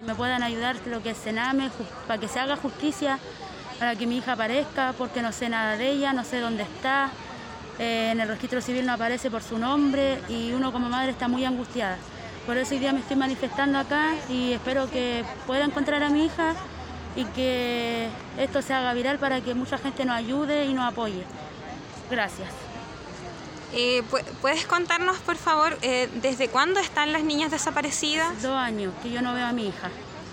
Me puedan ayudar lo que es Sename, para que se haga justicia, para que mi hija aparezca, porque no sé nada de ella, no sé dónde está. En el registro civil no aparece por su nombre y uno como madre está muy angustiada. Por eso hoy día me estoy manifestando acá y espero que pueda encontrar a mi hija y que esto se haga viral para que mucha gente nos ayude y nos apoye. Gracias. ¿Puedes contarnos, por favor, desde cuándo están las niñas desaparecidas? 2 años que yo no veo a mi hija.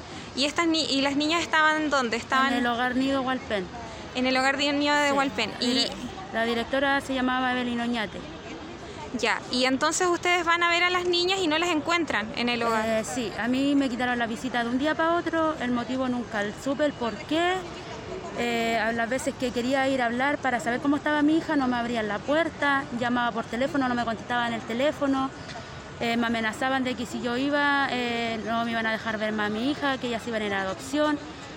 ¿Y las niñas estaban dónde? En el Hogar Nido Hualpén. En el Hogar Nido de Sí. Hualpén. Y la directora se llamaba Evelyn Oñate. ya, y entonces ustedes van a ver a las niñas y no las encuentran en el hogar. Sí, a mí me quitaron la visita de un día para otro, el motivo nunca supe el por qué. A las veces que quería ir a hablar para saber cómo estaba mi hija, no me abrían la puerta, llamaba por teléfono, no me contestaban el teléfono, me amenazaban de que si yo iba no me iban a dejar ver más a mi hija, que ellas iban a ir a adopción.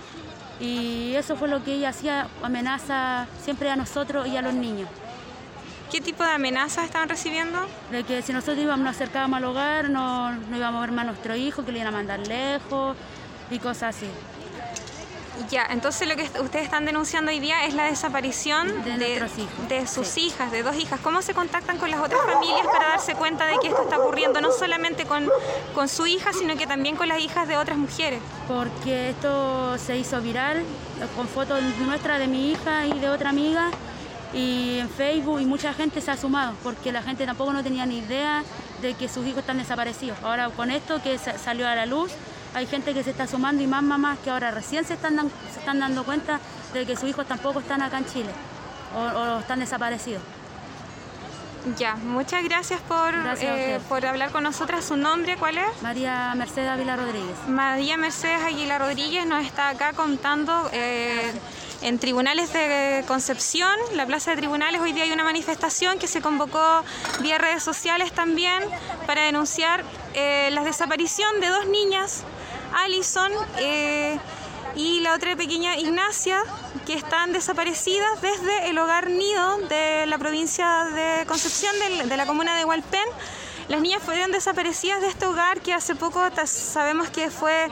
Y eso fue lo que ella hacía, amenaza siempre a nosotros y a los niños. ¿Qué tipo de amenazas estaban recibiendo? De que si nosotros nos acercábamos al hogar, no íbamos a ver más a nuestro hijo, que le iban a mandar lejos y cosas así. Ya, entonces lo que ustedes están denunciando hoy día es la desaparición de sus hijas, de 2 hijas. ¿Cómo se contactan con las otras familias para darse cuenta de que esto está ocurriendo, no solamente con su hija, sino que también con las hijas de otras mujeres? Porque esto se hizo viral con fotos nuestras de mi hija y de otra amiga y en Facebook, y mucha gente se ha sumado porque la gente tampoco no tenía ni idea de que sus hijos están desaparecidos. Ahora con esto que salió a la luz, hay gente que se está sumando y más mamás que ahora recién se están dando cuenta de que sus hijos tampoco están acá en Chile o están desaparecidos. Ya, muchas gracias por hablar con nosotras. ¿Su nombre cuál es? María Mercedes Ávila Rodríguez. María Mercedes Aguilar Rodríguez nos está acá contando en Tribunales de Concepción, la Plaza de Tribunales. Hoy día hay una manifestación que se convocó vía redes sociales también para denunciar la desaparición de 2 niñas, Alison y la otra pequeña Ignacia, que están desaparecidas desde el Hogar Nido de la provincia de Concepción, de la comuna de Hualpén. Las niñas fueron desaparecidas de este hogar que hace poco sabemos que fue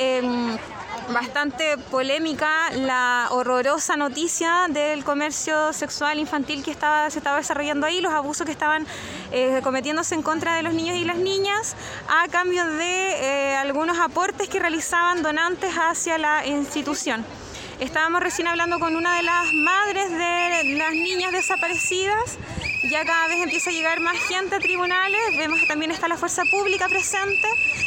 bastante polémica la horrorosa noticia del comercio sexual infantil que se estaba desarrollando ahí, los abusos que estaban cometiéndose en contra de los niños y las niñas a cambio de algunos aportes que realizaban donantes hacia la institución. Estábamos recién hablando con una de las madres de las niñas desaparecidas. Ya cada vez empieza a llegar más gente a tribunales. Vemos que también está la fuerza pública presente.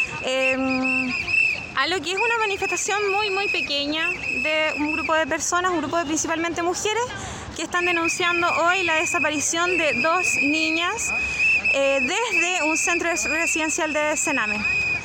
A lo que es una manifestación muy pequeña de un grupo de personas, un grupo de principalmente mujeres, que están denunciando hoy la desaparición de 2 niñas desde un centro residencial de Sename.